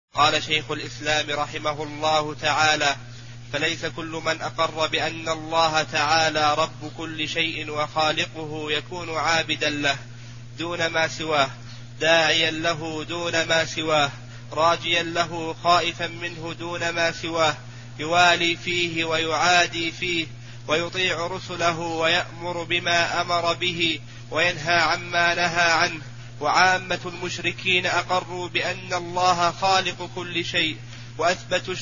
قال شيخ الإسلام رحمه الله تعالى: فليس كل من أقر بأن الله تعالى رب كل شيء وخالقه يكون عابدا له دون ما سواه، داعيا له دون ما سواه، راجيا له خائفا منه دون ما سواه، يوالي فيه ويعادي فيه، ويطيع رسله ويأمر بما أمر به وينهى عما نهى عنه. وعامة المشركين أقروا بأن الله خالق كل شيء، وأثبتوا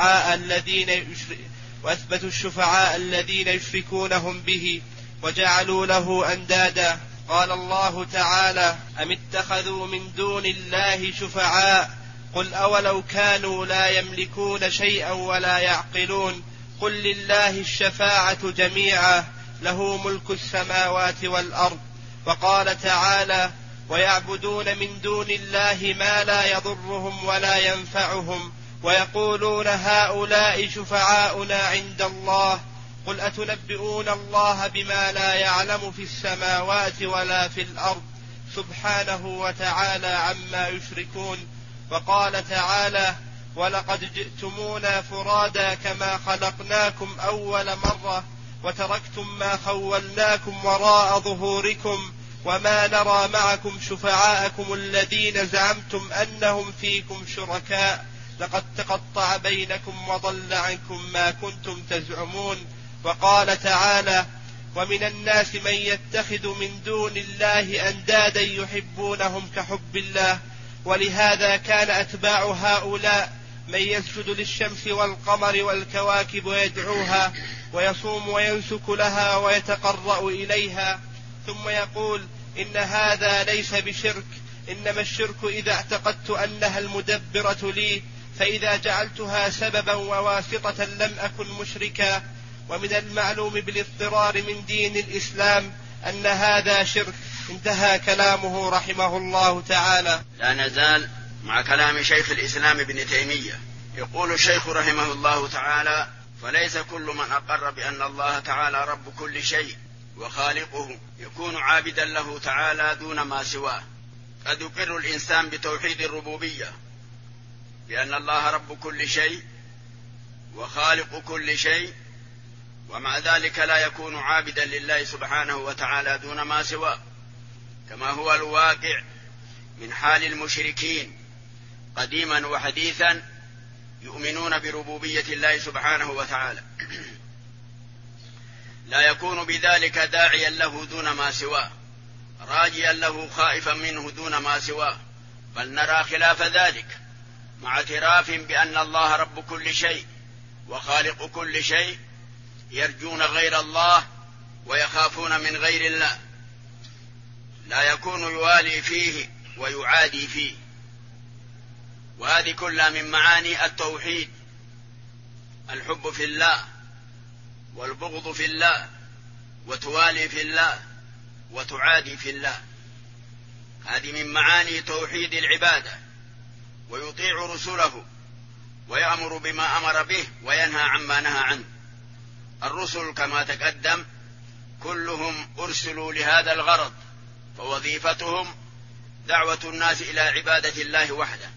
الشفعاء الذين يشركونهم به وجعلوا له أندادا. قال الله تعالى: أم اتخذوا من دون الله شفعاء قل أولو كانوا لا يملكون شيئا ولا يعقلون قل لله الشفاعة جميعا له ملك السماوات والأرض. وقال تعالى: ويعبدون من دون الله ما لا يضرهم ولا ينفعهم ويقولون هؤلاء شفعاؤنا عند الله قل أتنبئون الله بما لا يعلم في السماوات ولا في الأرض سبحانه وتعالى عما يشركون. وقال تعالى: ولقد جئتمونا فرادا كما خلقناكم أول مرة وتركتم ما خولناكم وراء ظهوركم وما نرى معكم شفعاءكم الذين زعمتم أنهم فيكم شركاء لقد تقطع بينكم وضل عنكم ما كنتم تزعمون. وقال تعالى: ومن الناس من يتخذ من دون الله أندادا يحبونهم كحب الله. ولهذا كان أتباع هؤلاء من يسجد للشمس والقمر والكواكب ويدعوها ويصوم وينسك لها ويتقرأ إليها ثم يقول: إن هذا ليس بشرك، إنما الشرك إذا اعتقدت أنها المدبرة لي، فإذا جعلتها سببا وواسطة لم أكن مشركا. ومن المعلوم بالاضطرار من دين الإسلام أن هذا شرك. انتهى كلامه رحمه الله تعالى. لا نزال مع كلام شيخ الإسلام ابن تيمية. يقول الشيخ رحمه الله تعالى: فليس كل من أقر بأن الله تعالى رب كل شيء وخالقه يكون عابدا له تعالى دون ما سواه. قد يقر الإنسان بتوحيد الربوبية بأن الله رب كل شيء وخالق كل شيء، ومع ذلك لا يكون عابدا لله سبحانه وتعالى دون ما سواه، كما هو الواقع من حال المشركين قديما وحديثا يؤمنون بربوبية الله سبحانه وتعالى. لا يكون بذلك داعيا له دون ما سواه، راجيا له خائفا منه دون ما سواه، بل نرى خلاف ذلك مع اعتراف بأن الله رب كل شيء وخالق كل شيء، يرجون غير الله ويخافون من غير الله، لا يكون يوالي فيه ويعادي فيه. وهذه كلها من معاني التوحيد: الحب في الله والبغض في الله وتوالي في الله وتعادي في الله. هذه من معاني توحيد العبادة. ويطيع رسله ويأمر بما أمر به وينهى عما نهى عنه. الرسل كما تقدم كلهم أرسلوا لهذا الغرض، فوظيفتهم دعوة الناس إلى عبادة الله وحده.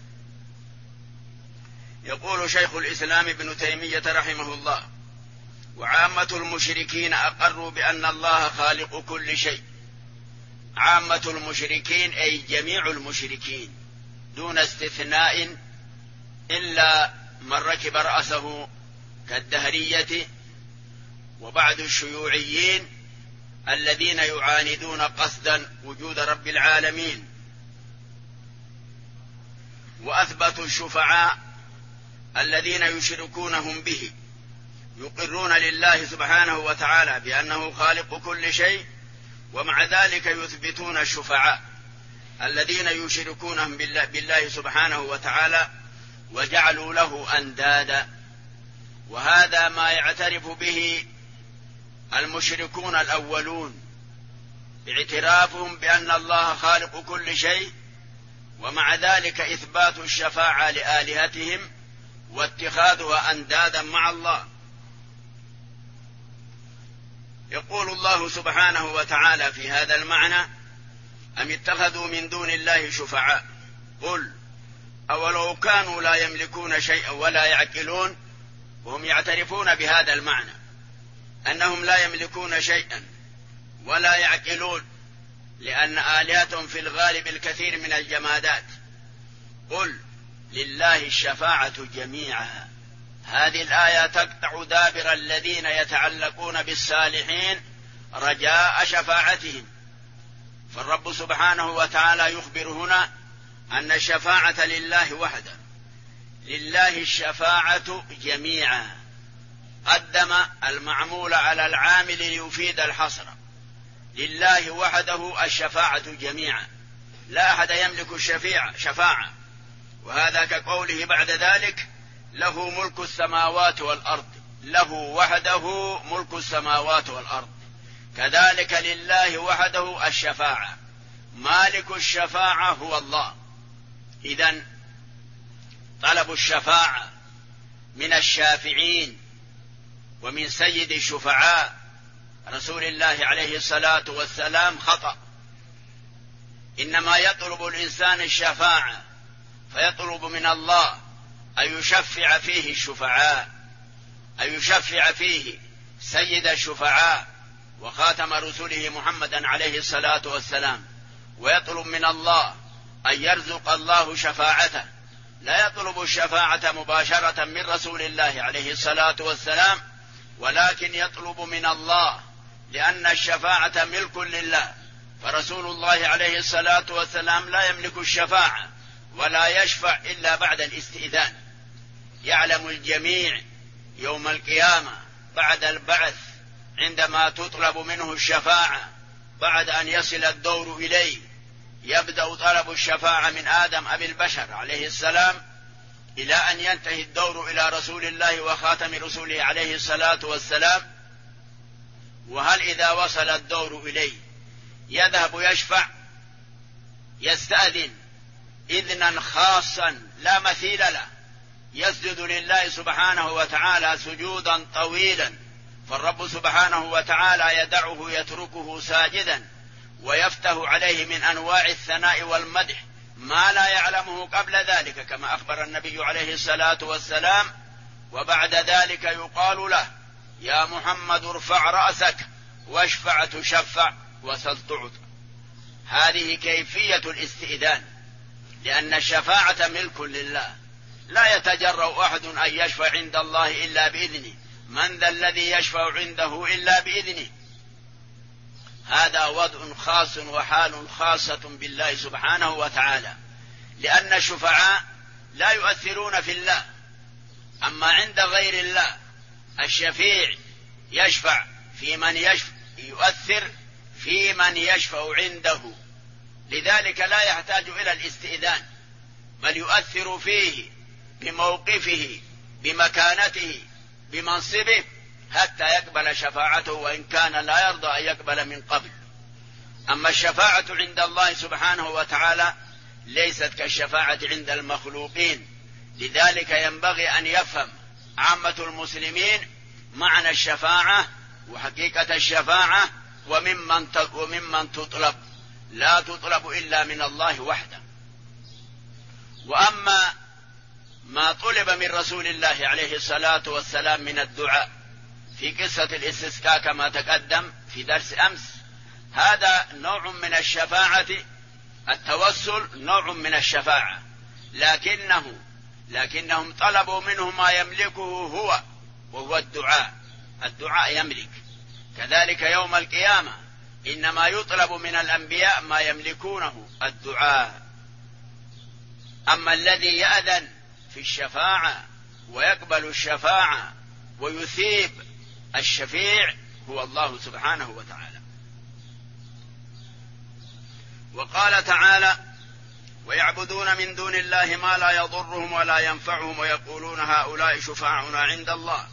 يقول شيخ الإسلام ابن تيمية رحمه الله: وعامة المشركين أقروا بأن الله خالق كل شيء. عامة المشركين أي جميع المشركين دون استثناء إلا من ركب رأسه كالدهرية وبعض الشيوعيين الذين يعاندون قصدا وجود رب العالمين. وأثبتوا الشفعاء الذين يشركونهم به، يقرون لله سبحانه وتعالى بأنه خالق كل شيء، ومع ذلك يثبتون الشفعاء الذين يشركونهم بالله سبحانه وتعالى وجعلوا له أندادا. وهذا ما يعترف به المشركون الأولون باعترافهم بأن الله خالق كل شيء، ومع ذلك إثبات الشفاعة لآلهتهم واتخاذها أندادا مع الله. يقول الله سبحانه وتعالى في هذا المعنى: أم اتخذوا من دون الله شفعاء قل أولو كانوا لا يملكون شيئا ولا يعقلون، وهم يعترفون بهذا المعنى أنهم لا يملكون شيئا ولا يعقلون، لأن آلهتهم في الغالب الكثير من الجمادات. قل لله الشفاعة جميعا. هذه الآية تقطع دابر الذين يتعلقون بالصالحين رجاء شفاعتهم. فالرب سبحانه وتعالى يخبر هنا أن الشفاعة لله وحده، لله الشفاعة جميعا. قدم المعمول على العامل ليفيد الحصر. لله وحده الشفاعة جميعا، لا أحد يملك شفاعة. وهذا كقوله بعد ذلك له ملك السماوات والأرض، له وحده ملك السماوات والأرض. كذلك لله وحده الشفاعة، مالك الشفاعة هو الله. إذن طلب الشفاعة من الشافعين ومن سيد الشفعاء رسول الله عليه الصلاة والسلام خطأ. إنما يطلب الإنسان الشفاعة فيطلب من الله أن يشفع فيه الشفعاء، أن يشفع فيه سيد الشفعاء وخاتم رسله محمدا عليه الصلاة والسلام، ويطلب من الله أن يرزق الله شفاعته. لا يطلب الشفاعة مباشرة من رسول الله عليه الصلاة والسلام، ولكن يطلب من الله، لأن الشفاعة ملك لله. فرسول الله عليه الصلاة والسلام لا يملك الشفاعة ولا يشفع إلا بعد الاستئذان. يعلم الجميع يوم القيامة بعد البعث عندما تطلب منه الشفاعة بعد أن يصل الدور إليه، يبدأ طلب الشفاعة من آدم أبي البشر عليه السلام إلى أن ينتهي الدور إلى رسول الله وخاتم رسوله عليه الصلاة والسلام. وهل إذا وصل الدور إليه يذهب يشفع، يستأذن إذنا خاصا لا مثيل له، يسجد لله سبحانه وتعالى سجودا طويلا، فالرب سبحانه وتعالى يدعه يتركه ساجدا ويفتح عليه من أنواع الثناء والمدح ما لا يعلمه قبل ذلك، كما أخبر النبي عليه الصلاة والسلام. وبعد ذلك يقال له يا محمد ارفع رأسك واشفع تشفع وسل تعط. هذه كيفية الاستئذان، لأن الشفاعة ملك لله، لا يتجرأ أحد أن يشفع عند الله إلا بإذنه. من ذا الذي يشفع عنده إلا بإذنه؟ هذا وضع خاص وحال خاصة بالله سبحانه وتعالى، لأن الشفعاء لا يؤثرون في الله. أما عند غير الله الشفيع يشفع في من يؤثر في من يشفع عنده، لذلك لا يحتاج إلى الاستئذان، بل يؤثر فيه بموقفه بمكانته بمنصبه حتى يقبل شفاعته، وإن كان لا يرضى أن يقبل من قبل. أما الشفاعة عند الله سبحانه وتعالى ليست كالشفاعة عند المخلوقين. لذلك ينبغي أن يفهم عامة المسلمين معنى الشفاعة وحقيقة الشفاعة وممن تطلب. لا تطلب إلا من الله وحده. وأما ما طلب من رسول الله عليه الصلاة والسلام من الدعاء في قصة الاستسقاء كما تقدم في درس أمس، هذا نوع من الشفاعة. التوسل نوع من الشفاعة، لكنهم طلبوا منه ما يملكه هو، وهو الدعاء. الدعاء يملك. كذلك يوم القيامة إنما يطلب من الأنبياء ما يملكونه، الدعاء. أما الذي يأذن في الشفاعة ويقبل الشفاعة ويثيب الشفيع هو الله سبحانه وتعالى. وقال تعالى ويعبدون من دون الله ما لا يضرهم ولا ينفعهم ويقولون هؤلاء شفاعنا عند الله.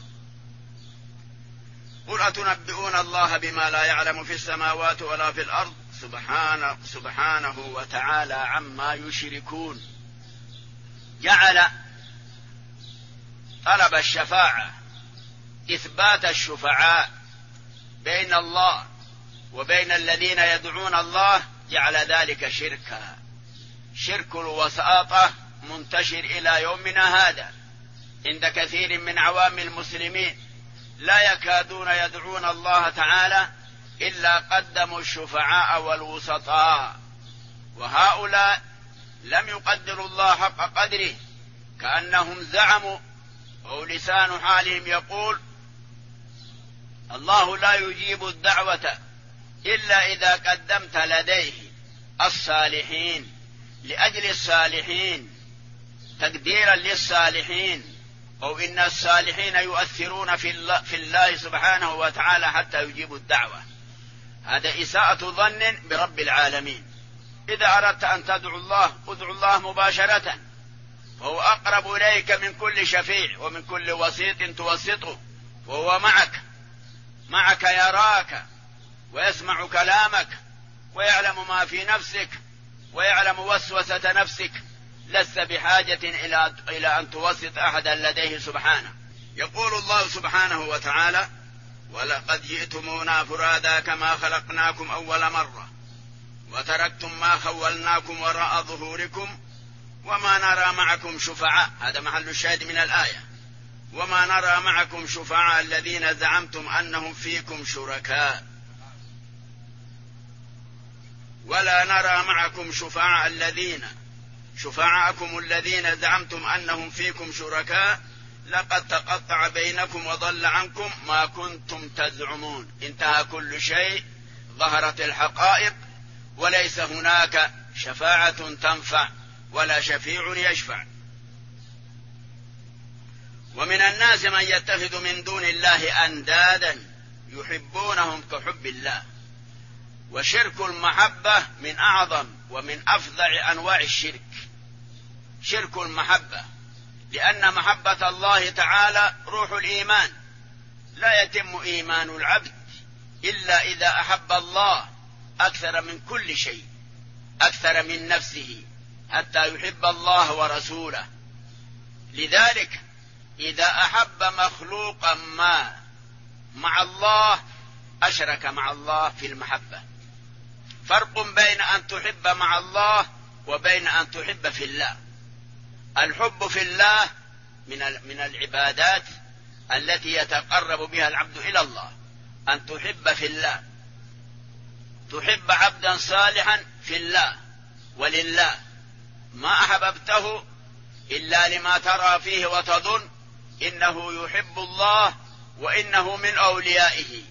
قل أتنبئون الله بما لا يعلم في السماوات ولا في الأرض سبحانه وتعالى عما يشركون. جعل طلب الشفاعة إثبات الشفعاء بين الله وبين الذين يدعون الله، جعل ذلك شركا، شرك الوساطة منتشر إلى يومنا هذا عند كثير من عوام المسلمين، لا يكادون يدعون الله تعالى إلا قدموا الشفعاء والوسطاء، وهؤلاء لم يقدروا الله حق قدره، كأنهم زعموا أو لسان حالهم يقول الله لا يجيب الدعوة إلا إذا قدمت لديه الصالحين، لأجل الصالحين، تقديرا للصالحين، أو إن الصالحين يؤثرون في الله سبحانه وتعالى حتى يجيبوا الدعوة. هذا إساءة ظن برب العالمين. إذا أردت أن تدعو الله ادعو الله مباشرة، فهو أقرب إليك من كل شفيع ومن كل وسيط توسطه، وهو معك يراك ويسمع كلامك ويعلم ما في نفسك ويعلم وسوسة نفسك، لست بحاجة إلى أن توسط أحدا لديه سبحانه. يقول الله سبحانه وتعالى ولقد جئتمونا فرادا كما خلقناكم أول مرة وتركتم ما خولناكم وراء ظهوركم وما نرى معكم شفعاء، هذا محل الشاهد من الآية، وما نرى معكم شفعاء الذين زعمتم أنهم فيكم شركاء، ولا نرى معكم شفعاءكم الذين زعمتم أنهم فيكم شركاء لقد تقطع بينكم وضل عنكم ما كنتم تزعمون. انتهى كل شيء، ظهرت الحقائق، وليس هناك شفاعة تنفع ولا شفيع يشفع. ومن الناس من يتخذ من دون الله أندادا يحبونهم كحب الله. وشرك المحبة من أعظم ومن أفظع أنواع الشرك، شرك المحبة، لأن محبة الله تعالى روح الإيمان، لا يتم إيمان العبد إلا إذا أحب الله أكثر من كل شيء، أكثر من نفسه، حتى يحب الله ورسوله. لذلك إذا أحب مخلوقا ما مع الله أشرك مع الله في المحبة. فرق بين أن تحب مع الله وبين أن تحب في الله. الحب في الله من العبادات التي يتقرب بها العبد إلى الله، أن تحب في الله، تحب عبدا صالحا في الله ولله، ما أحببته إلا لما ترى فيه وتظن إنه يحب الله وإنه من أوليائه،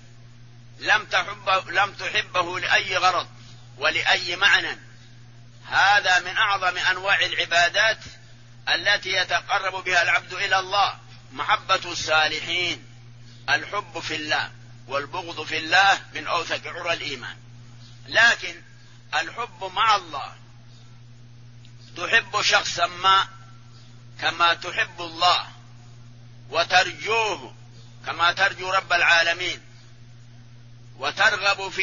لم تحبه لأي غرض ولأي معنى. هذا من أعظم أنواع العبادات التي يتقرب بها العبد إلى الله، محبة الصالحين. الحب في الله والبغض في الله من أوثق عرى الإيمان. لكن الحب مع الله، تحب شخصا ما كما تحب الله، وترجوه كما ترجو رب العالمين، وترغب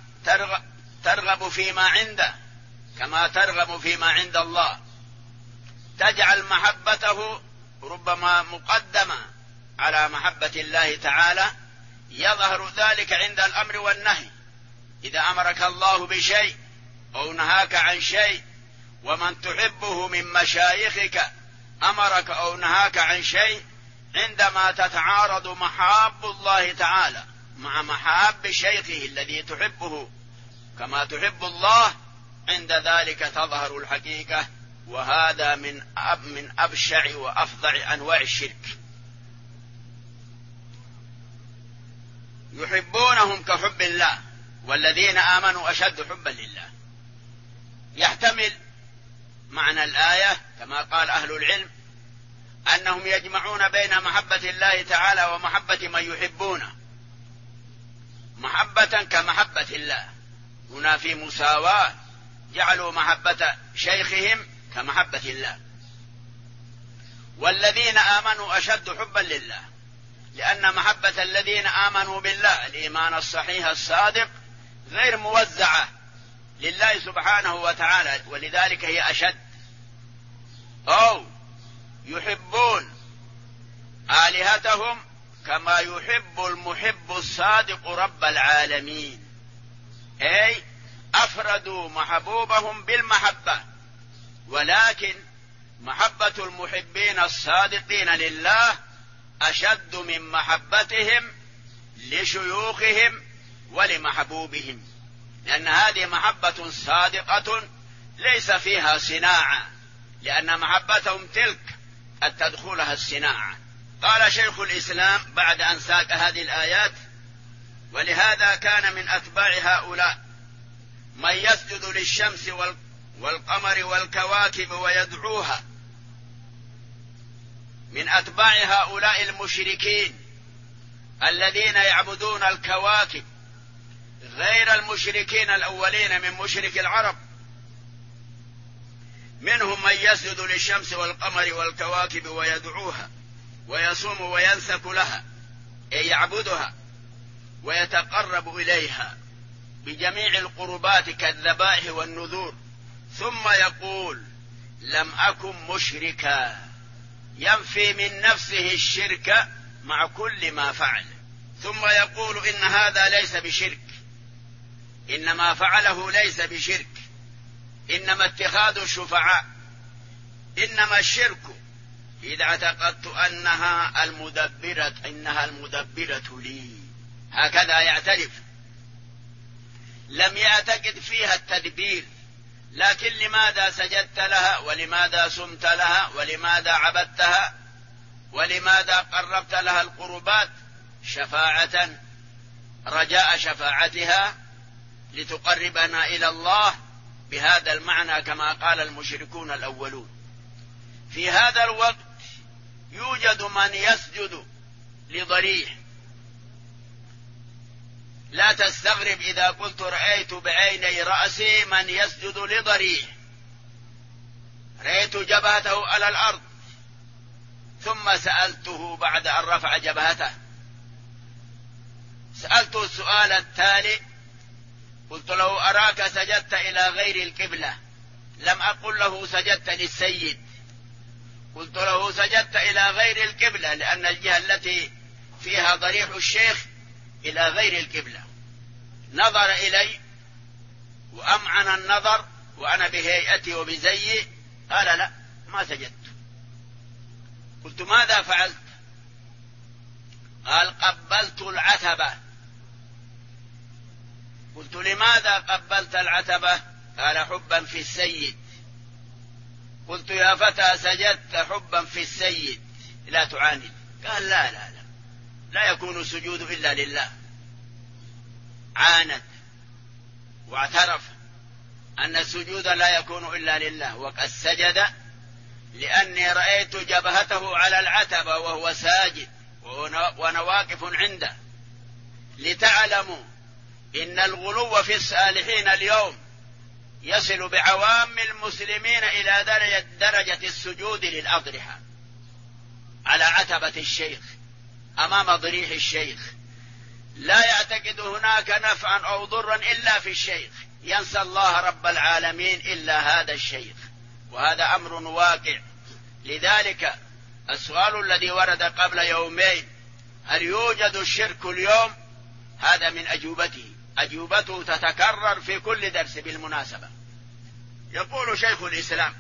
فيما عنده كما ترغب فيما عند الله. تجعل محبته ربما مقدمة على محبة الله تعالى. يظهر ذلك عند الأمر والنهي، إذا أمرك الله بشيء أو نهاك عن شيء، ومن تحبه من مشايخك أمرك أو نهاك عن شيء، عندما تتعارض محاب الله تعالى مع محاب شيخه الذي تحبه كما تحب الله، عند ذلك تظهر الحقيقة. وهذا من أبشع وأفظع أنواع الشرك. يحبونهم كحب الله، والذين آمنوا أشد حبا لله. يحتمل معنى الآية كما قال أهل العلم أنهم يجمعون بين محبة الله تعالى ومحبة من يحبونه، محبة كمحبة الله. هنا في مساواة، جعلوا محبة شيخهم كمحبة الله. والذين آمنوا أشد حبا لله، لأن محبة الذين آمنوا بالله الإيمان الصحيح الصادق غير موزعة لله سبحانه وتعالى، ولذلك هي أشد. أو يحبون آلهتهم كما يحب المحب الصادق رب العالمين، أي أفردوا محبوبهم بالمحبة، ولكن محبة المحبين الصادقين لله أشد من محبتهم لشيوخهم ولمحبوبهم، لأن هذه محبة صادقة ليس فيها صناعة، لأن محبتهم تلك قد تدخلها الصناعة. قال شيخ الإسلام بعد أن ساق هذه الآيات: ولهذا كان من أتباع هؤلاء من يسجد للشمس والقمر والكواكب ويدعوها. من أتباع هؤلاء المشركين الذين يعبدون الكواكب غير المشركين الأولين من مشرك العرب، منهم من يسجد للشمس والقمر والكواكب ويدعوها ويصوم وينسك لها، أي يعبدها ويتقرب إليها بجميع القربات كالذبائح والنذور، ثم يقول: لم أكن مشركا، ينفي من نفسه الشرك مع كل ما فعل، ثم يقول: إن هذا ليس بشرك، إن ما فعله ليس بشرك، إنما اتخاذ الشفعاء، إنما الشرك إذا اعتقدت إنها المدبرة لي. هكذا يعترف، لم يعتقد فيها التدبير، لكن لماذا سجدت لها، ولماذا صمت لها، ولماذا عبدتها، ولماذا قربت لها القربات؟ شفاعة، رجاء شفاعتها لتقربنا إلى الله بهذا المعنى كما قال المشركون الأولون. في هذا الوقت يوجد من يسجد لضريح. لا تستغرب إذا قلت رأيت بعيني رأسي من يسجد لضريح، رأيت جبهته على الأرض، ثم سألته بعد أن رفع جبهته، سألته السؤال التالي، قلت له: أراك سجدت إلى غير القبلة، لم أقل له سجدت للسيد، قلت له سجدت إلى غير القبلة، لأن الجهة التي فيها ضريح الشيخ إلى غير القبلة. نظر إلي وأمعن النظر وأنا بهيئتي وبزيي، قال: لا، ما سجدت. قلت: ماذا فعلت؟ قال: قبلت العتبة. قلت: لماذا قبلت العتبة؟ قال: حبا في السيد. قلت: يا فتى سجدت حبا في السيد، لا تعاند. قال: لا لا لا، لا يكون السجود إلا لله. عاند واعترف أن السجود لا يكون إلا لله، وقد سجد لأني رأيت جبهته على العتبة وهو ساجد وأنا واقف عنده. لتعلموا إن الغلو في الصالحين اليوم يصل بعوام المسلمين إلى درجة السجود للأضرحة على عتبة الشيخ أمام ضريح الشيخ، لا يعتقد هناك نفعا أو ضرا إلا في الشيخ، ينسى الله رب العالمين إلا هذا الشيخ، وهذا أمر واقع. لذلك السؤال الذي ورد قبل يومين: هل يوجد الشرك اليوم؟ هذا من أجوبته تتكرر في كل درس بالمناسبة. يقول شيخ الإسلام: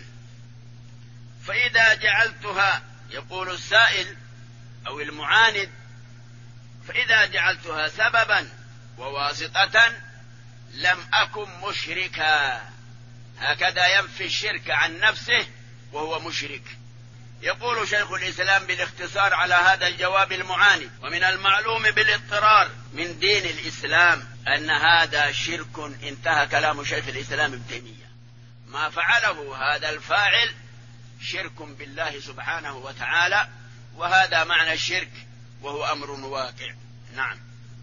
فإذا جعلتها، يقول السائل أو المعاند، فإذا جعلتها سببا وواسطة لم أكن مشركا. هكذا ينفي الشرك عن نفسه وهو مشرك. يقول شيخ الإسلام بالاختصار على هذا الجواب المعاند: ومن المعلوم بالاضطرار من دين الإسلام أن هذا شرك. انتهى كلام شيخ الإسلام ابن تيمية. ما فعله هذا الفاعل شرك بالله سبحانه وتعالى، وهذا معنى الشرك، وهو أمر واقع. نعم.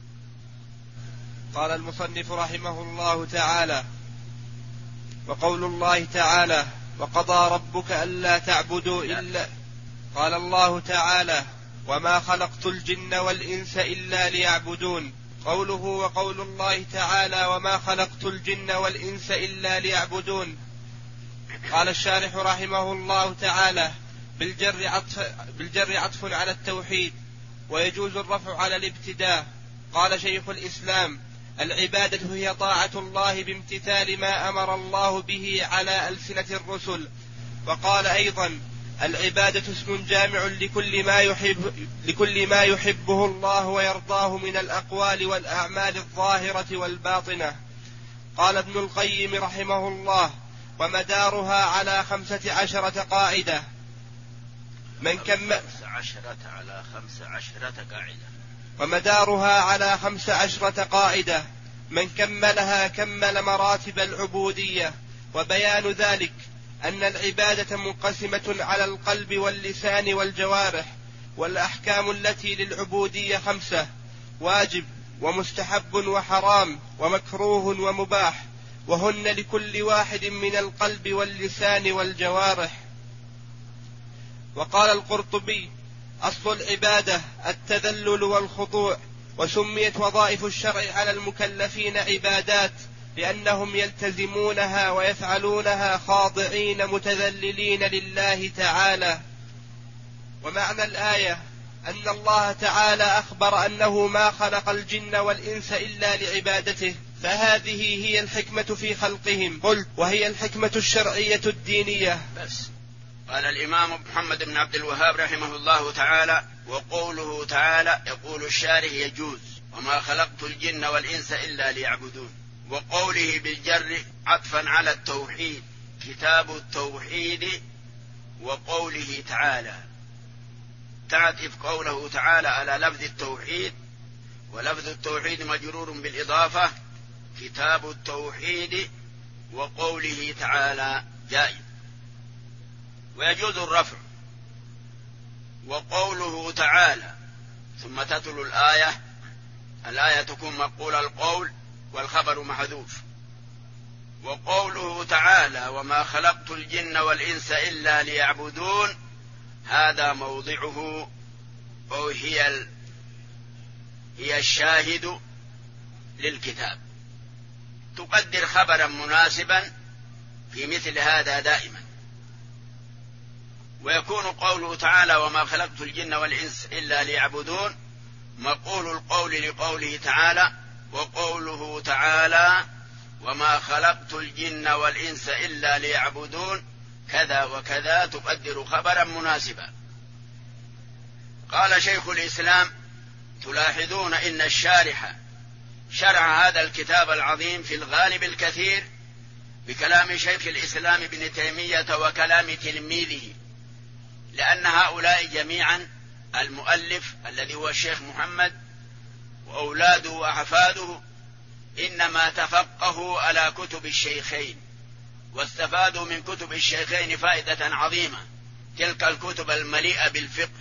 قال المصنف رحمه الله تعالى: وقول الله تعالى: وقضى ربك ألا تعبدوا إلا. قال الله تعالى: وما خلقت الجن والإنس إلا ليعبدون. قوله وقول الله تعالى: وما خلقت الجن والإنس إلا ليعبدون. قال الشارح رحمه الله تعالى: بالجر عطف على التوحيد، ويجوز الرفع على الابتداء. قال شيخ الإسلام: العبادة هي طاعة الله بامتثال ما أمر الله به على ألسنة الرسل، وقال أيضا: العبادة اسم جامع لكل ما يحبه الله ويرضاه من الأقوال والأعمال الظاهرة والباطنة. قال ابن القيم رحمه الله: ومدارها على 15 قاعدة ومدارها على 15 قاعدة من كملها كمل مراتب العبودية. وبيان ذلك أن العبادة منقسمة على القلب واللسان والجوارح، والأحكام التي للعبودية 5: واجب ومستحب وحرام ومكروه ومباح، وهن لكل واحد من القلب واللسان والجوارح. وقال القرطبي: أصل العبادة التذلل والخضوع، وسميت وظائف الشرع على المكلفين عبادات لأنهم يلتزمونها ويفعلونها خاضعين متذللين لله تعالى. ومعنى الآية أن الله تعالى أخبر أنه ما خلق الجن والإنس إلا لعبادته، فهذه هي الحكمة في خلقهم. قلت: وهي الحكمة الشرعية الدينية. بس. قال الإمام محمد بن عبد الوهاب رحمه الله تعالى: وقوله تعالى يقول الشارح يجوز: وما خلقت الجن والإنس إلا ليعبدون. وقوله بالجر عطفا على التوحيد، كتاب التوحيد. وقوله تعالى تعطف قوله تعالى على لفظ التوحيد، ولفظ التوحيد مجرور بالإضافة، كتاب التوحيد. وقوله تعالى جائز، ويجوز الرفع. وقوله تعالى ثم تتلو الآية تكون مقول القول والخبر محذوف. وقوله تعالى وما خلقت الجن والإنس إلا ليعبدون، هذا موضعه أو هي الشاهد للكتاب، تقدر خبرا مناسبا في مثل هذا دائما. ويكون قوله تعالى وما خلقت الجن والإنس إلا ليعبدون مقول القول لقوله تعالى، وقوله تعالى وما خلقت الجن والإنس إلا ليعبدون كذا وكذا تقدر خبرا مناسبا. قال شيخ الإسلام: تلاحظون إن الشارح شرع هذا الكتاب العظيم في الغالب الكثير بكلام شيخ الإسلام ابن تيمية وكلام تلميذه، لأن هؤلاء جميعا المؤلف الذي هو الشيخ محمد وأولاده وأحفاده إنما تفقهوا على كتب الشيخين، واستفادوا من كتب الشيخين فائدة عظيمة، تلك الكتب المليئة بالفقه.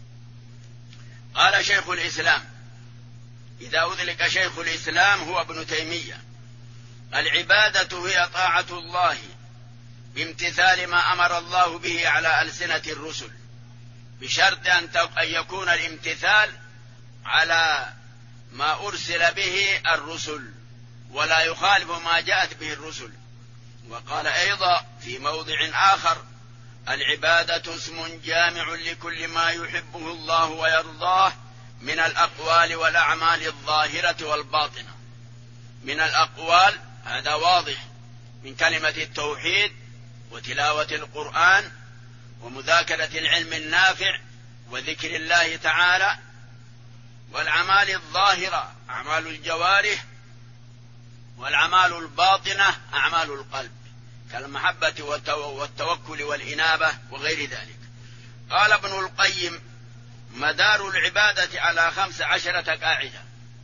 قال شيخ الإسلام، إذا أذلك شيخ الإسلام هو ابن تيمية: العبادة هي طاعة الله بامتثال ما أمر الله به على ألسنة الرسل، بشرط أن يكون الامتثال على ما أرسل به الرسل ولا يخالف ما جاءت به الرسل. وقال أيضا في موضع آخر: العبادة اسم جامع لكل ما يحبه الله ويرضاه من الأقوال والأعمال الظاهرة والباطنة. من الأقوال هذا واضح من كلمة التوحيد وتلاوة القرآن ومذاكرة العلم النافع وذكر الله تعالى. والأعمال الظاهرة أعمال الجوارح، والأعمال الباطنة أعمال القلب كالمحبة والتوكل والإنابة وغير ذلك. قال ابن القيم: مدار العبادة على 15 قاعدة،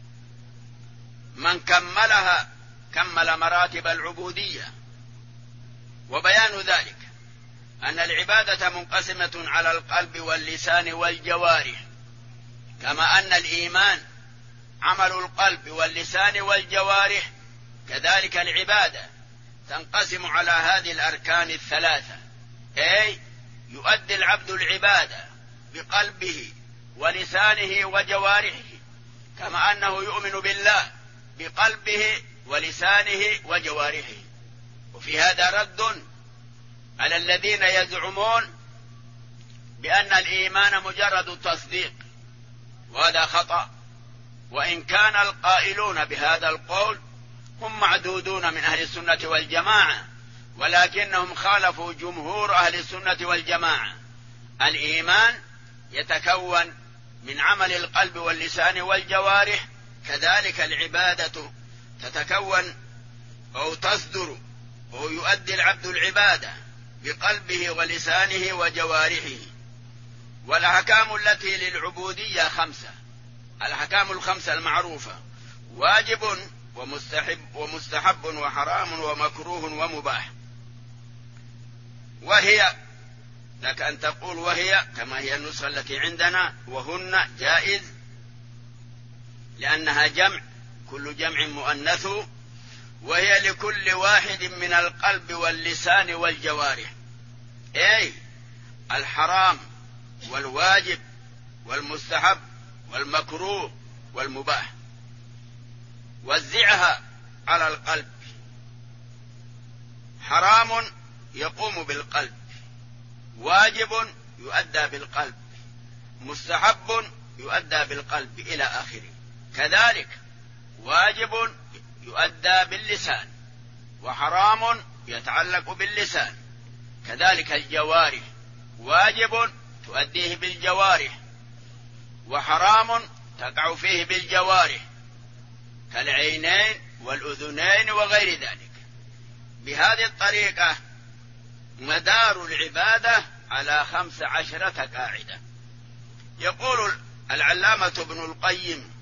من كملها كمل مراتب العبودية. وبيان ذلك أن العبادة منقسمة على القلب واللسان والجوارح، كما أن الإيمان عمل القلب واللسان والجوارح، كذلك العبادة تنقسم على هذه الأركان الثلاثة، أي يؤدي العبد العبادة بقلبه ولسانه وجوارحه، كما أنه يؤمن بالله بقلبه ولسانه وجوارحه. وفي هذا رد على الذين يزعمون بأن الإيمان مجرد التصديق، وهذا خطأ. وإن كان القائلون بهذا القول هم معدودون من أهل السنة والجماعة، ولكنهم خالفوا جمهور أهل السنة والجماعة. الإيمان يتكون من عمل القلب واللسان والجوارح، كذلك العبادة تتكون أو تصدر أو يؤدي العبد العبادة بقلبه ولسانه وجوارحه. والأحكام التي للعبودية 5، الأحكام ال5 المعروفة: واجب ومستحب وحرام ومكروه ومباح. وهي لك أن تقول وهي كما هي النسخة التي عندنا، وهن جائز لأنها جمع، كل جمع مؤنث. وهي لكل واحد من القلب واللسان والجوارح، أي الحرام والواجب والمستحب والمكروه والمباح. وزعها على القلب: حرام يقوم بالقلب، واجب يؤدى بالقلب، مستحب يؤدى بالقلب إلى آخره. كذلك واجب يؤدى باللسان، وحرام يتعلق باللسان. كذلك الجوارح، واجب تؤديه بالجوارح، وحرام تقع فيه بالجوارح كالعينين والأذنين وغير ذلك. بهذه الطريقة مدار العبادة على 15 قاعدة. يقول العلامة ابن القيم: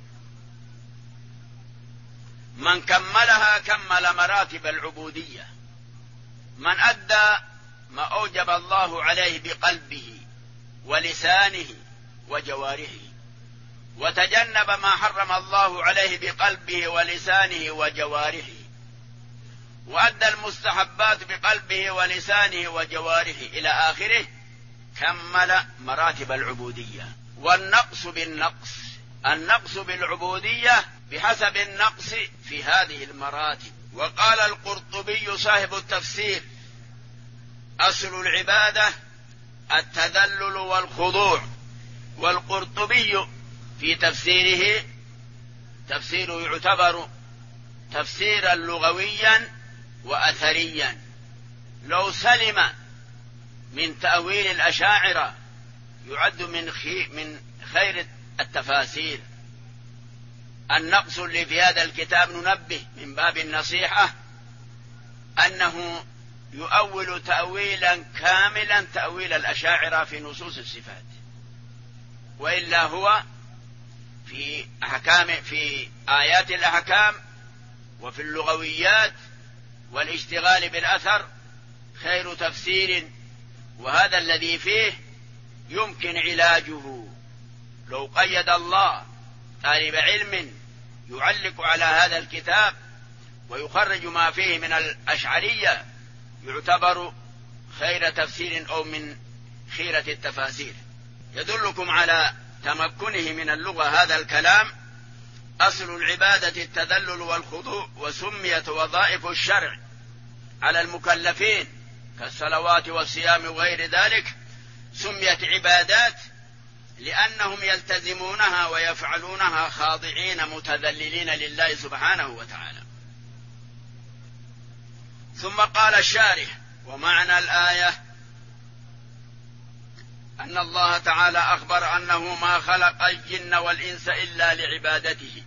من كملها كمل مراتب العبودية. من أدى ما أوجب الله عليه بقلبه ولسانه وجوارحه، وتجنب ما حرم الله عليه بقلبه ولسانه وجوارحه، وأدى المستحبات بقلبه ولسانه وجوارحه إلى آخره، كمل مراتب العبودية. والنقص بالنقص، النقص بالعبودية بحسب النقص في هذه المراتب. وقال القرطبي صاحب التفسير: أصل العبادة التذلل والخضوع. والقرطبي في تفسيره يعتبر تفسيرا لغويا وأثريا، لو سلم من تأويل الأشاعرة يعد من خير التفاسير. النقص اللي في هذا الكتاب ننبه من باب النصيحة أنه يؤول تأويلا كاملا تأويل الأشاعرة في نصوص الصفات، وإلا هو في آيات الأحكام وفي اللغويات والاشتغال بالأثر خير تفسير. وهذا الذي فيه يمكن علاجه لو قيد الله طالب علم يعلق على هذا الكتاب ويخرج ما فيه من الأشعرية، يعتبر خير تفسير أو من خيرة التفاسير. يدلكم على تمكنه من اللغة هذا الكلام: أصل العبادة التذلل والخضوع، وسميت وظائف الشرع على المكلفين كالصلوات والصيام وغير ذلك سميت عبادات لأنهم يلتزمونها ويفعلونها خاضعين متذللين لله سبحانه وتعالى. ثم قال الشارح: ومعنى الآية أن الله تعالى أخبر أنه ما خلق الجن والإنس إلا لعبادته،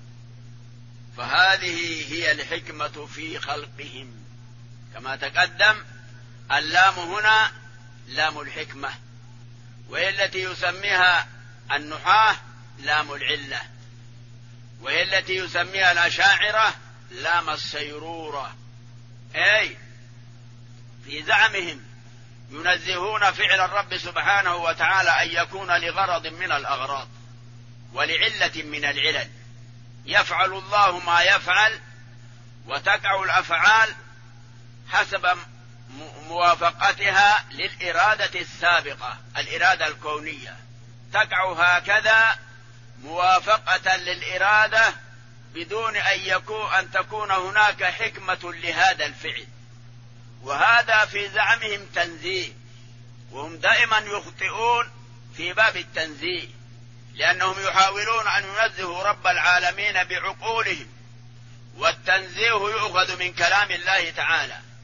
فهذه هي الحكمة في خلقهم. كما تقدم اللام هنا لام الحكمة، وهي التي يسميها النحاة لام العلة، وهي التي يسميها الأشاعرة لام السيرورة. أي في زعمهم ينزهون فعل الرب سبحانه وتعالى أن يكون لغرض من الأغراض ولعلة من العلل. يفعل الله ما يفعل، وتقع الأفعال حسب موافقتها للإرادة السابقة، الإرادة الكونية تقع هكذا موافقة للإرادة بدون أن تكون هناك حكمة لهذا الفعل. وهذا في زعمهم تنزيه، وهم دائما يخطئون في باب التنزيه، لأنهم يحاولون أن ينزهوا رب العالمين بعقولهم، والتنزيه يؤخذ من كلام الله تعالى،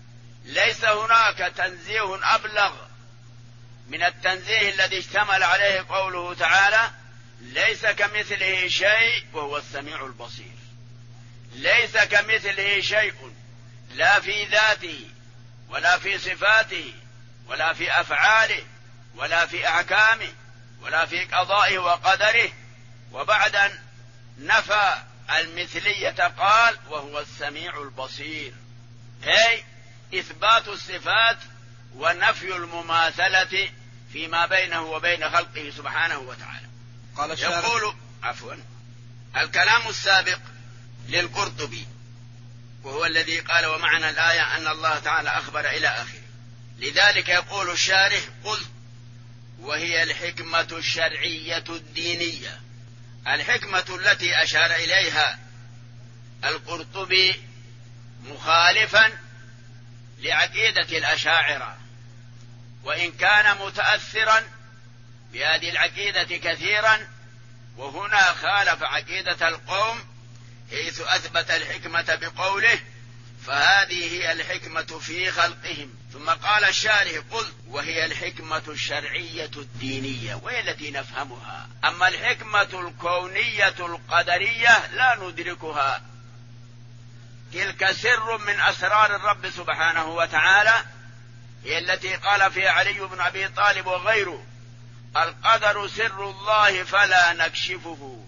ليس هناك تنزيه أبلغ من التنزيه الذي اشتمل عليه قوله تعالى: ليس كمثله شيء وهو السميع البصير. ليس كمثله شيء، لا في ذاته ولا في صفاته ولا في أفعاله ولا في أحكامه ولا في قضائه وقدره. وبعد أن نفى المثلية قال: وهو السميع البصير، أي إثبات الصفات ونفي المماثلة فيما بينه وبين خلقه سبحانه وتعالى. يقول الكلام السابق للقرطبي، وهو الذي قال: ومعنى الآية أن الله تعالى أخبر إلى آخره. لذلك يقول الشارح: قل وهي الحكمة الشرعية الدينية. الحكمة التي أشار إليها القرطبي مخالفا لعقيدة الأشاعرة، وإن كان متأثرا بهذه العقيدة كثيرا، وهنا خالف عقيدة القوم حيث أثبت الحكمة بقوله: فهذه هي الحكمة في خلقهم. ثم قال الشارح: قل وهي الحكمة الشرعية الدينية، وهي التي نفهمها. أما الحكمة الكونية القدرية لا ندركها، تلك سر من أسرار الرب سبحانه وتعالى، هي التي قال فيها علي بن أبي طالب وغيره: القدر سر الله فلا نكشفه.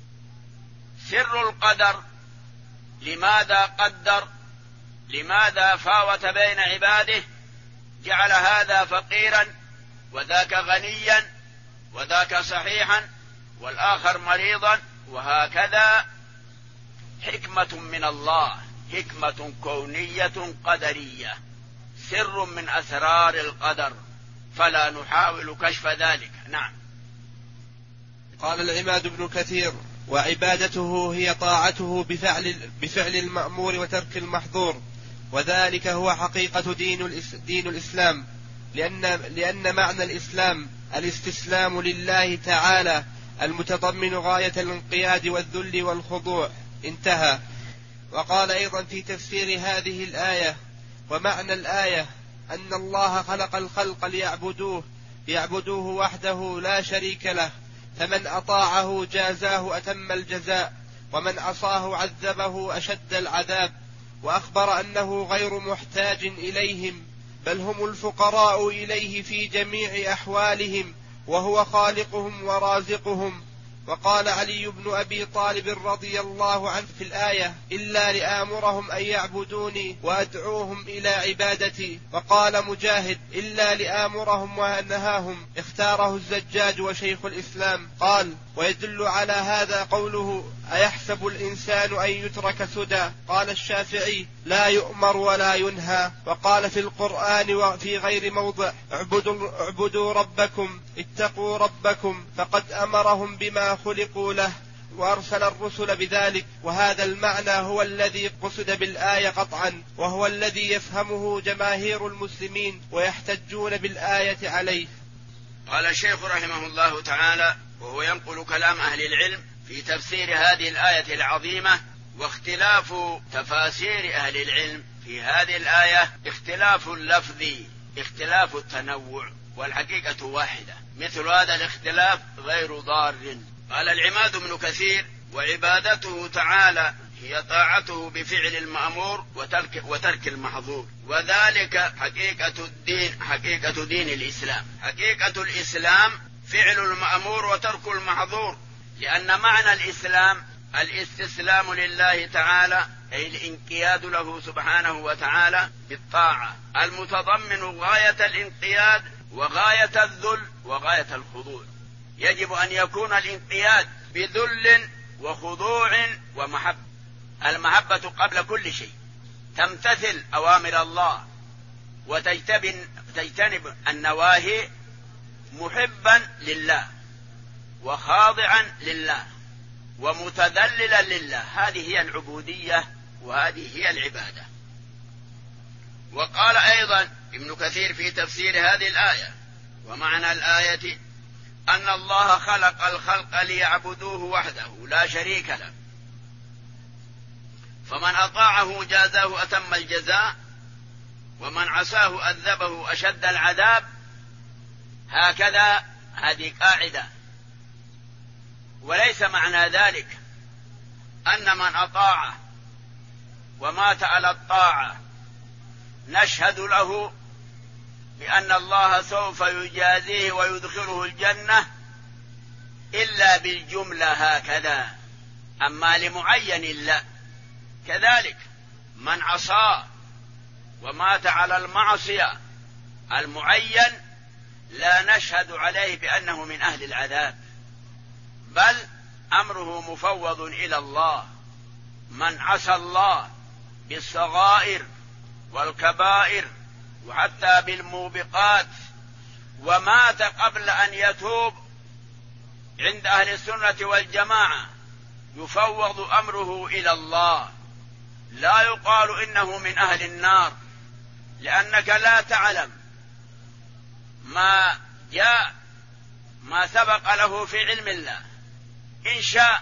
سر القدر، لماذا قدر؟ لماذا فاوت بين عباده؟ جعل هذا فقيرا وذاك غنيا وذاك صحيحا والآخر مريضا، وهكذا. حكمة من الله، حكمة كونية قدرية، سر من أسرار القدر، فلا نحاول كشف ذلك. نعم. قال العماد بن كثير: وعبادته هي طاعته بفعل المأمور وترك المحظور، وذلك هو حقيقة دين الإسلام، لأن معنى الإسلام الاستسلام لله تعالى المتضمن غاية الانقياد والذل والخضوع. انتهى. وقال أيضا في تفسير هذه الآية: ومعنى الآية أن الله خلق الخلق ليعبدوه وحده لا شريك له، فمن أطاعه جازاه أتم الجزاء، ومن عصاه عذبه أشد العذاب. وأخبر أنه غير محتاج إليهم، بل هم الفقراء إليه في جميع أحوالهم، وهو خالقهم ورازقهم. وقال علي بن أبي طالب رضي الله عنه في الآية: إلا لآمرهم أن يعبدوني وأدعوهم إلى عبادتي. وقال مجاهد: إلا لآمرهم وأنهاهم. اختاره الزجاج وشيخ الإسلام. قال: ويدل على هذا قوله: أيحسب الإنسان أن يترك سدى. قال الشافعي: لا يؤمر ولا ينهى. وقال في القرآن وفي غير موضع: اعبدوا ربكم، اتقوا ربكم، فقد أمرهم بما خلقوا له، وأرسل الرسل بذلك. وهذا المعنى هو الذي قصد بالآية قطعا، وهو الذي يفهمه جماهير المسلمين ويحتجون بالآية عليه. قال الشيخ رحمه الله تعالى وهو ينقل كلام أهل العلم في تفسير هذه الآية العظيمة: واختلاف تفاسير أهل العلم في هذه الآية اختلاف اللفظ، اختلاف التنوع، والحقيقة واحدة. مثل هذا الاختلاف غير ضار. قال العماد بن كثير: وعبادته تعالى هي طاعته بفعل المأمور وترك المحظور، وذلك حقيقة دين الإسلام. حقيقة الإسلام فعل المأمور وترك المحظور، لأن معنى الإسلام الاستسلام لله تعالى، أي الانقياد له سبحانه وتعالى بالطاعة، المتضمن غاية الانقياد وغاية الذل وغاية الخضوع. يجب أن يكون الانقياد بذل وخضوع ومحبة. المحبة قبل كل شيء، تمتثل أوامر الله وتجتنب النواهي، محبا لله وخاضعا لله ومتذللا لله. هذه هي العبودية وهذه هي العبادة. وقال أيضا ابن كثير في تفسير هذه الآية: ومعنى الآية أن الله خلق الخلق ليعبدوه وحده لا شريك له، فمن أطاعه جازاه أتم الجزاء، ومن عصاه عذبه أشد العذاب، هكذا هذه قاعدة. وليس معنى ذلك أن من أطاع ومات على الطاعة نشهد له بأن الله سوف يجازيه ويدخله الجنة إلا بالجملة هكذا، أما لمعين لا. كذلك من عصى ومات على المعصية المعين لا نشهد عليه بأنه من أهل العذاب، بل أمره مفوض إلى الله. من عصى الله بالصغائر والكبائر وحتى بالموبقات ومات قبل أن يتوب عند أهل السنة والجماعة يفوض أمره إلى الله، لا يقال إنه من أهل النار، لأنك لا تعلم ما جاء ما سبق له في علم الله. إن شاء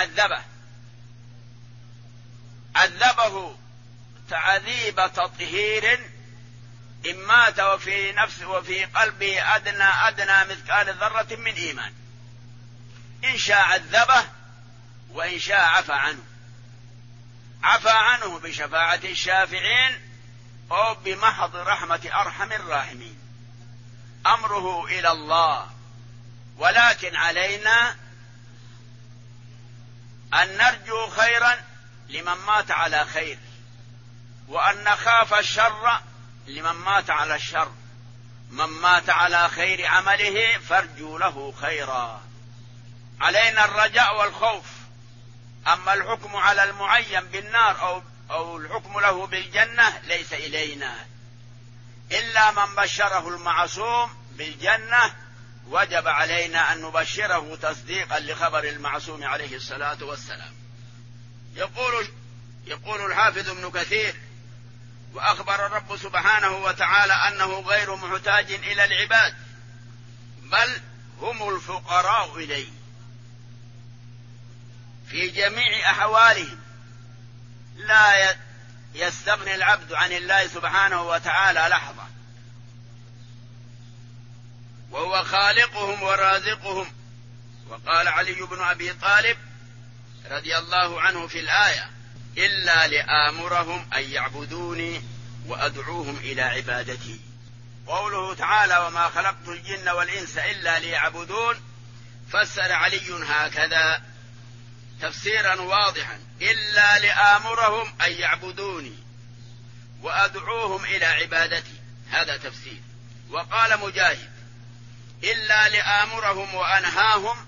عذبه تعذيب تطهير، إن مات وفي نفسه وفي قلبه أدنى مثقال ذرة من إيمان، إن شاء عذبه وإن شاء عفى عنه بشفاعة الشافعين أو بمحض رحمة أرحم الراحمين. أمره إلى الله، ولكن علينا أن نرجو خيرا لمن مات على خير، وأن نخاف الشر لمن مات على الشر. من مات على خير عمله فارجوا له خيرا. علينا الرجاء والخوف. أما الحكم على المعين بالنار أو الحكم له بالجنة ليس إلينا، إلا من بشره المعصوم بالجنة وجب علينا أن نبشره تصديقا لخبر المعصوم عليه الصلاة والسلام. يقول الحافظ ابن كثير: وأخبر الرب سبحانه وتعالى أنه غير محتاج إلى العباد، بل هم الفقراء إليه في جميع أحوالهم. لا يستغني العبد عن الله سبحانه وتعالى لحظة، وهو خالقهم ورازقهم. وقال علي بن أبي طالب رضي الله عنه في الآية: إلا لآمرهم أن يعبدوني وأدعوهم إلى عبادتي. قوله تعالى: وما خلقت الجن والإنس إلا ليعبدون، فسر علي هكذا تفسيرا واضحا: إلا لآمرهم أن يعبدوني وأدعوهم إلى عبادتي، هذا تفسير. وقال مجاهد: إلا لآمرهم وأنهاهم،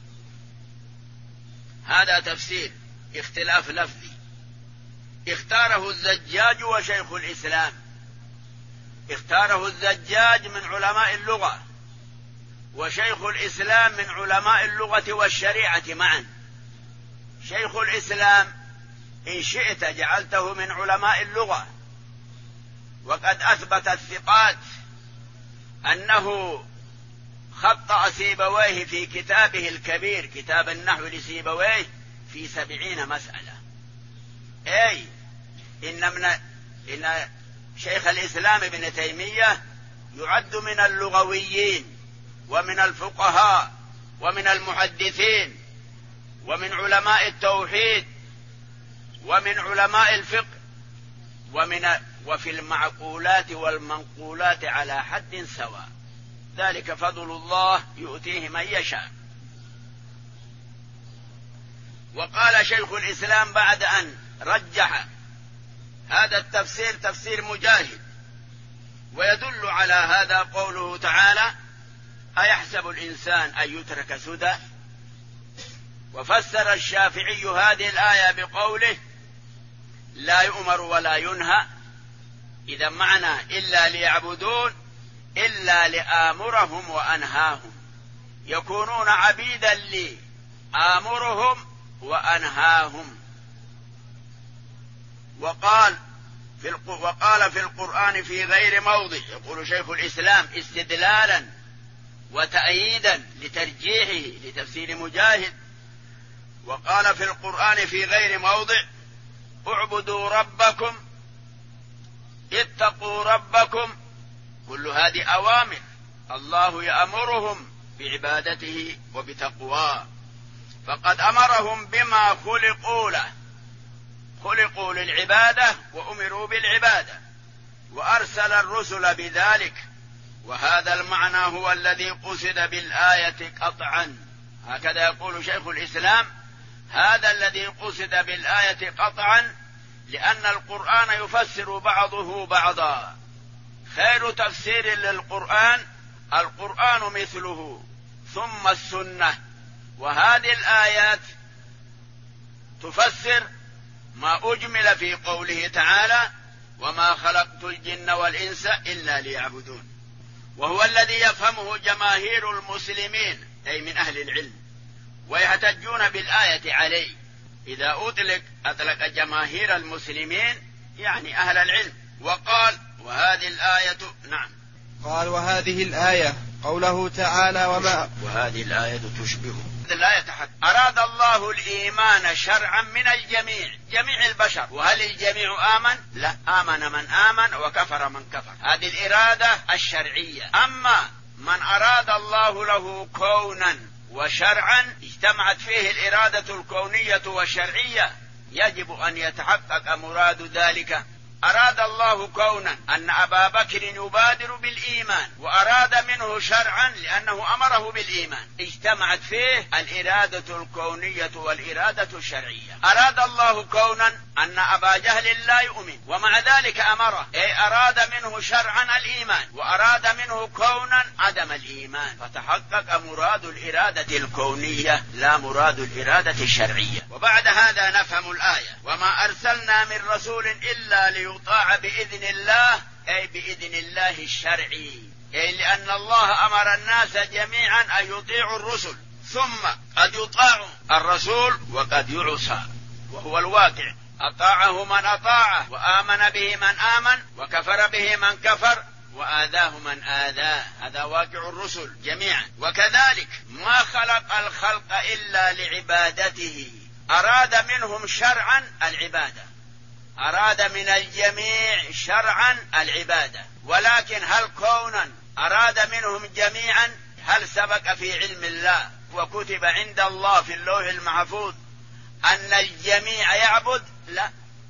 هذا تفسير، اختلاف لفظي. اختاره الزجاج وشيخ الإسلام. اختاره الزجاج من علماء اللغة، وشيخ الإسلام من علماء اللغة والشريعة معا. شيخ الإسلام إن شئت جعلته من علماء اللغة، وقد أثبت الثقات أنه خطأ سيبويه في كتابه الكبير، كتاب النحو لسيبويه، في 70 مسألة. أي إن شيخ الإسلام ابن تيمية يعد من اللغويين ومن الفقهاء ومن المحدثين ومن علماء التوحيد ومن علماء الفقه وفي المعقولات والمنقولات على حد سواء، ذلك فضل الله يؤتيه من يشاء. وقال شيخ الإسلام بعد أن رجح هذا التفسير تفسير مجاهد، ويدل على هذا قوله تعالى: أيحسب الإنسان أن يترك سدى. وفسر الشافعي هذه الآية بقوله: لا يؤمر ولا ينهى. إذا معنى إلا ليعبدون إلا لآمرهم وأنهاهم، يكونون عبيدا لي آمرهم وأنهاهم. وقال في القرآن في غير موضع، يقول شيخ الإسلام استدلالا وتأييدا لترجيحه لتفسير مجاهد، وقال في القرآن في غير موضع: اعبدوا ربكم اتقوا ربكم، كل هذه أوامر الله يأمرهم بعبادته وبتقواه، فقد أمرهم بما خلقوا له، خلقوا للعبادة وأمروا بالعبادة، وأرسل الرسل بذلك، وهذا المعنى هو الذي قصد بالآية قطعا. هكذا يقول شيخ الإسلام: هذا الذي قصد بالآية قطعا، لأن القرآن يفسر بعضه بعضا، خير تفسير للقرآن القرآن مثله، ثم السنة، وهذه الآيات تفسر ما أجمل في قوله تعالى: وما خلقت الجن والإنس إلا ليعبدون، وهو الذي يفهمه جماهير المسلمين أي من أهل العلم، ويحتجون بالآية عليه. إذا أطلق جماهير المسلمين يعني أهل العلم. وقال: وهذه الآية، نعم، قال: وهذه الآية قوله تعالى: وهذه الآية تشبه الآية. أراد الله الإيمان شرعا من الجميع، جميع البشر. وهل الجميع آمن؟ لا، آمن من آمن وكفر من كفر. هذه الإرادة الشرعية. أما من أراد الله له كونا وشرعا اجتمعت فيه الإرادة الكونية والشرعية، يجب أن يتحقق مراد ذلك. أراد الله كونا أن أبا بكر يبادر بالإيمان، وأراد منه شرعا لأنه أمره بالإيمان، اجتمعت فيه الإرادة الكونية والإرادة الشرعية. أراد الله كونا أن أبا جهل لا يؤمن، ومع ذلك أمره، أي أراد منه شرعا الإيمان، وأراد منه كونا عدم الإيمان، فتحقق مراد الإرادة الكونية لا مراد الإرادة الشرعية. وبعد هذا نفهم الآية: وما أرسلنا من رسول إلا ليطاع بإذن الله، أي بإذن الله الشرعي، أي لأن الله أمر الناس جميعا أن يطيعوا الرسل، ثم قد يطاع الرسول وقد يعصى، وهو الواقع. أطاعه من أطاعه، وآمن به من آمن، وكفر به من كفر، وآذاه من آذاه. هذا واقع الرسل جميعا. وكذلك ما خلق الخلق إلا لعبادته، أراد منهم شرعا العبادة، أراد من الجميع شرعا العبادة، ولكن هل كونا أراد منهم جميعا؟ هل سبق في علم الله وكتب عند الله في اللوح المحفوظ أن الجميع يعبد؟ لا،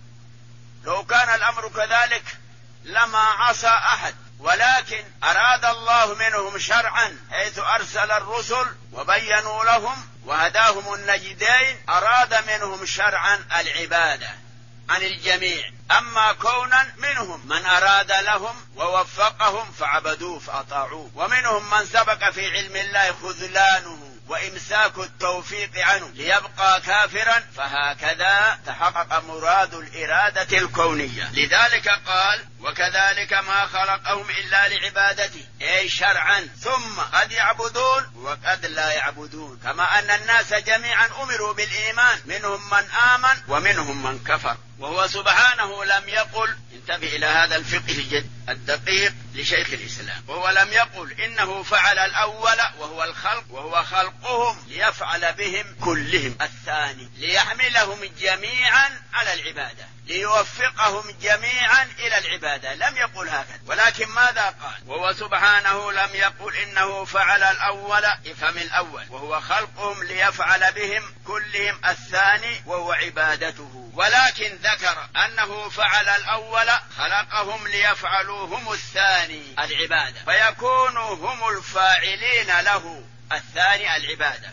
لو كان الأمر كذلك لما عصى أحد، ولكن أراد الله منهم شرعا حيث أرسل الرسل وبينوا لهم وهداهم النجدين، أراد منهم شرعا العبادة عن الجميع. أما كونا منهم من أراد لهم ووفقهم فعبدوه فأطاعوه، ومنهم من سبق في علم الله خذلانه وإمساك التوفيق عنه ليبقى كافرا، فهكذا تحقق مراد الإرادة الكونية. لذلك قال: وكذلك ما خلقهم إلا لعبادته، أي شرعا، ثم قد يعبدون وقد لا يعبدون، كما أن الناس جميعا أمروا بالإيمان، منهم من آمن ومنهم من كفر. وهو سبحانه لم يقل، انتبه إلى هذا الفقه الدقيق لشيخ الإسلام، وهو لم يقل إنه فعل الأول وهو الخلق، وهو خلقهم ليفعل بهم كلهم الثاني، ليحملهم جميعا على العبادة، ليوفقهم جميعا إلى العبادة. لم يقل هكذا، ولكن ماذا قال؟ وهو سبحانه لم يقل إنه فعل الأول، افهم الأول، وهو خلقهم ليفعل بهم كلهم الثاني وهو عبادته، ولكن ذكر أنه فعل الأول خلقهم ليفعلوا هم الثاني العبادة، فيكونوا هم الفاعلين له الثاني العبادة.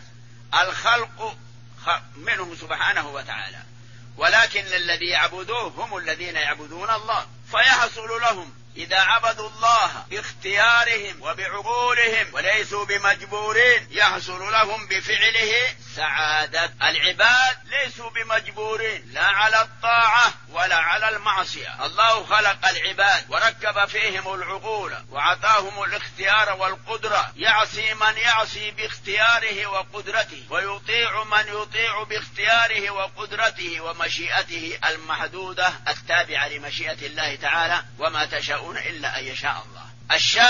الخلق منه سبحانه وتعالى، ولكن الذي يعبدوه هم الذين يعبدون الله، فيحصل لهم إذا عبدوا الله باختيارهم وبعقولهم وليسوا بمجبورين، يحصل لهم بفعله سعادة. العباد ليسوا بمجبورين لا على الطاعة ولا على المعصية. الله خلق العباد وركب فيهم العقول وعطاهم الاختيار والقدرة، يعصي من يعصي باختياره وقدرته، ويطيع من يطيع باختياره وقدرته ومشيئته المحدودة التابعة لمشيئة الله تعالى، وما تشاءون إلا أن يشاء الله. الشاهد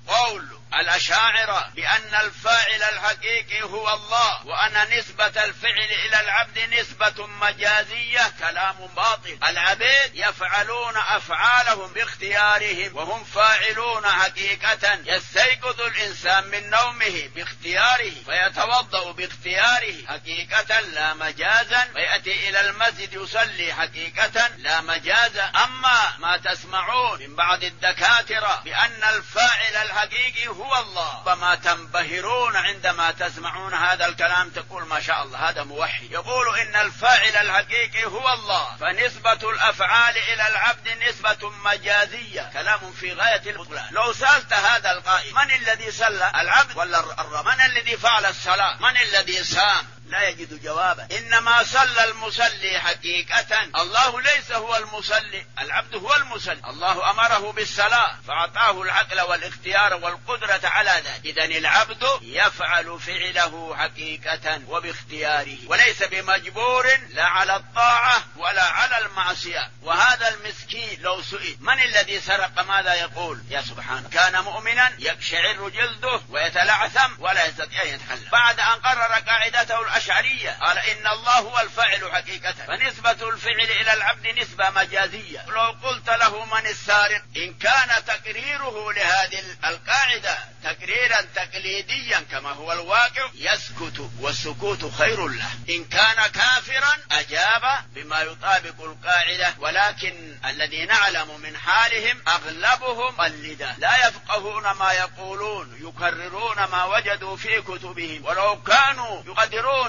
قول الأشاعرة بأن الفاعل الحقيقي هو الله، وأن نسبة الفعل إلى العبد نسبة مجازية، كلام باطل. العبيد يفعلون أفعالهم باختيارهم وهم فاعلون حقيقة. يستيقظ الإنسان من نومه باختياره فيتوضأ باختياره حقيقة لا مجازا، ويأتي إلى المسجد يصلي حقيقة لا مجازا. أما ما تسمعون من بعض الدكاترة بأن الفاعل الحقيقي هو الله، فما تنبهرون عندما تسمعون هذا الكلام، تقول ما شاء الله هذا موحد. يقول إن الفاعل الحقيقي هو الله، فنسبة الأفعال إلى العبد نسبة مجازية، كلام في غاية البطلان. لو سألت هذا القائل من الذي صلى، العبد ولا الرب؟ من الذي فعل الصلاة؟ من الذي صام؟ لا يجد جوابا. إنما صلى المصلي حقيقة، الله ليس هو المصلي، العبد هو المصلي. الله أمره بالصلاة فأعطاه العقل والاختيار والقدرة على ذلك. إذن العبد يفعل فعله حقيقة وباختياره، وليس بمجبور لا على الطاعة ولا على المعصية. وهذا المسكين لو سئل من الذي سرق ماذا يقول؟ يا سبحانه، كان مؤمنا يقشعر جلده ويتلعثم ولا يستطيع أن يتحلل. بعد أن قرر قاعدته الأشعرية قال إن الله هو الفاعل حقيقة، فنسبة الفعل إلى العبد نسبة مجازية. لو قلت له من السارق، إن كان تقريره لهذه القاعدة تقريرا تقليديا كما هو الواقع يسكت، والسكوت خير له. إن كان كافرا أجاب بما يطابق القاعدة، ولكن الذي نعلم من حالهم أغلبهم مقلدة لا يفقهون ما يقولون، يكررون ما وجدوا في كتبهم. ولو كانوا يقدرون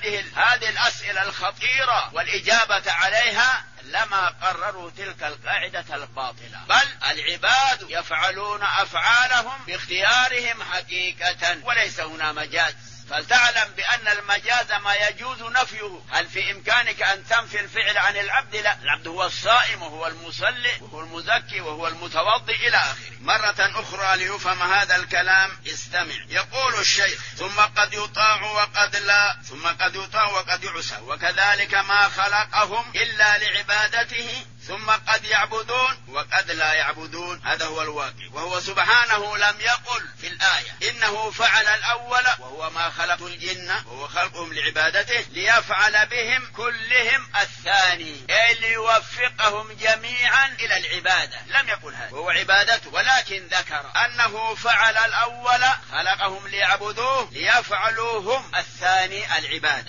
هذه الأسئلة الخطيرة والإجابة عليها لما قرروا تلك القاعدة الباطلة. بل العباد يفعلون أفعالهم باختيارهم حقيقة، وليس هنا مجاز. فلتعلم بأن المجاز ما يجوز نفيه. هل في إمكانك أن تنفي الفعل عن العبد؟ لا، العبد هو الصائم وهو المصلي وهو المزكي وهو المتوضئ إلى آخره. مرة أخرى ليفهم هذا الكلام استمع. يقول الشيخ ثم قد يطاع وقد لا، ثم قد يطاع وقد يعصى، وكذلك ما خلقهم إلا لعبادته، ثم قد يعبدون وقد لا يعبدون. هذا هو الواقع. وهو سبحانه لم يقل في الآية إنه فعل الأول وهو ما خلق الجن وهو خلقهم لعبادته ليفعل بهم كلهم الثاني، أي ليوفقهم جميعا إلى العبادة. لم يقل هذا وهو عبادته، ولكن ذكر أنه فعل الأول خلقهم ليعبدوه ليفعلوهم الثاني العبادة،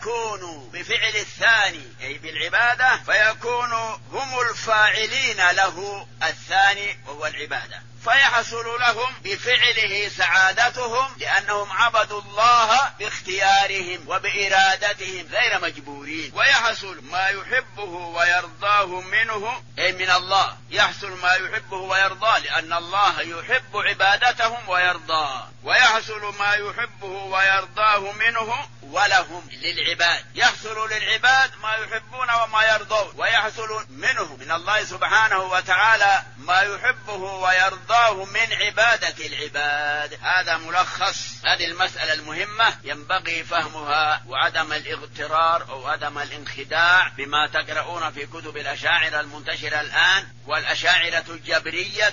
فيكون بفعل الثاني أي بالعبادة فيكونوا هم الفاعلين له الثاني وهو العبادة، فيحصل لهم بفعله سعادتهم لأنهم عبدوا الله باختيارهم وبإرادتهم غير مجبورين. ويحصل ما يحبه ويرضاه منه أي من الله، يحصل ما يحبه ويرضاه لأن الله يحب عبادتهم ويرضاه. ويحصل ما يحبه ويرضاه منه ولهم للعباد، يحصل للعباد ما يحبون وما يرضون، ويحصل منه من الله سبحانه وتعالى ما يحبه ويرضاه من عبادة العباد. هذا ملخص هذه المسألة المهمة ينبغي فهمها، وعدم الاغترار أو عدم الانخداع بما تقرؤون في كتب الأشاعرة المنتشرة الآن. والأشاعرة جبرية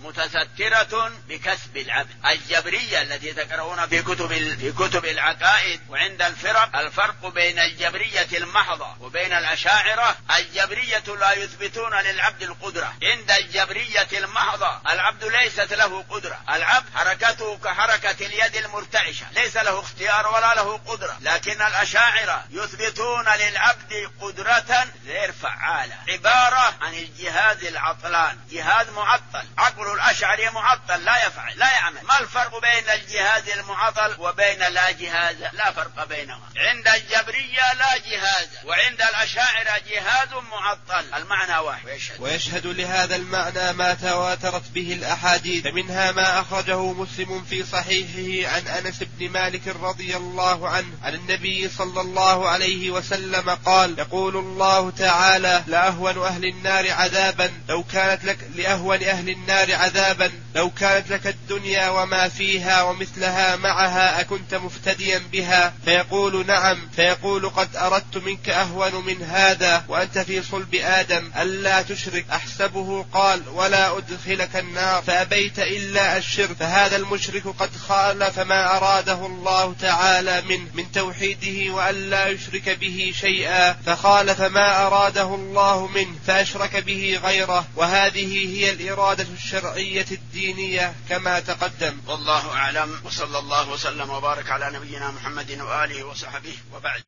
متسترة بكسب العبد. الجبرية التي تقرؤون في كتب العقائد وعند الفرق بين الجبرية المحضة وبين الأشاعرة. الجبرية لا يثبتون للعبد القدرة. عند الجبرية المحضة العبد ليست له قدرة، العبد حركته كحركة اليد المرتعشة، ليس له اختيار ولا له قدرة. لكن الأشاعرة يثبتون للعبد قدرة غير فعالة، عبارة عن الجهاز العطلان، جهاز معطل. عقل الأشعري معطل لا يفعل لا يعمل. ما الفرق بين الجهاز المعطل وبين لا جهاز؟ لا فرق بينهما. عند الجبرية لا جهاز، وعند الأشاعرة جهاز معطل، المعنى واحد. ويشهد لهذا المعنى ما تواترت به الأحاديث، فمنها ما أخرجه مسلم في صحيحه عن أنس بن مالك رضي الله عنه عن النبي صلى الله عليه وسلم قال: يقول الله تعالى: لأهون أهل النار عذابا لو كانت لك لو كانت لك الدنيا وما فيها ومثلها معها أكنت مفتديا بها؟ فيقول فيقول نعم، فيقول قد أردت منك أهون من هذا وأنت في صلب آدم ألا تشرك. أحسبه قال ولا أدخلك النار، فأبيت إلا الشرك، فهذا المشرك قد خالف ما أراده الله تعالى من توحيده وأن لا يشرك به شيئا، فخالف ما أراده الله منه فأشرك به غيره، وهذه هي الإرادة الشرعية الدينية كما تقدم. والله أعلم، وصلى الله وسلم وبارك على نبينا محمد وآله وصحبه وبعد.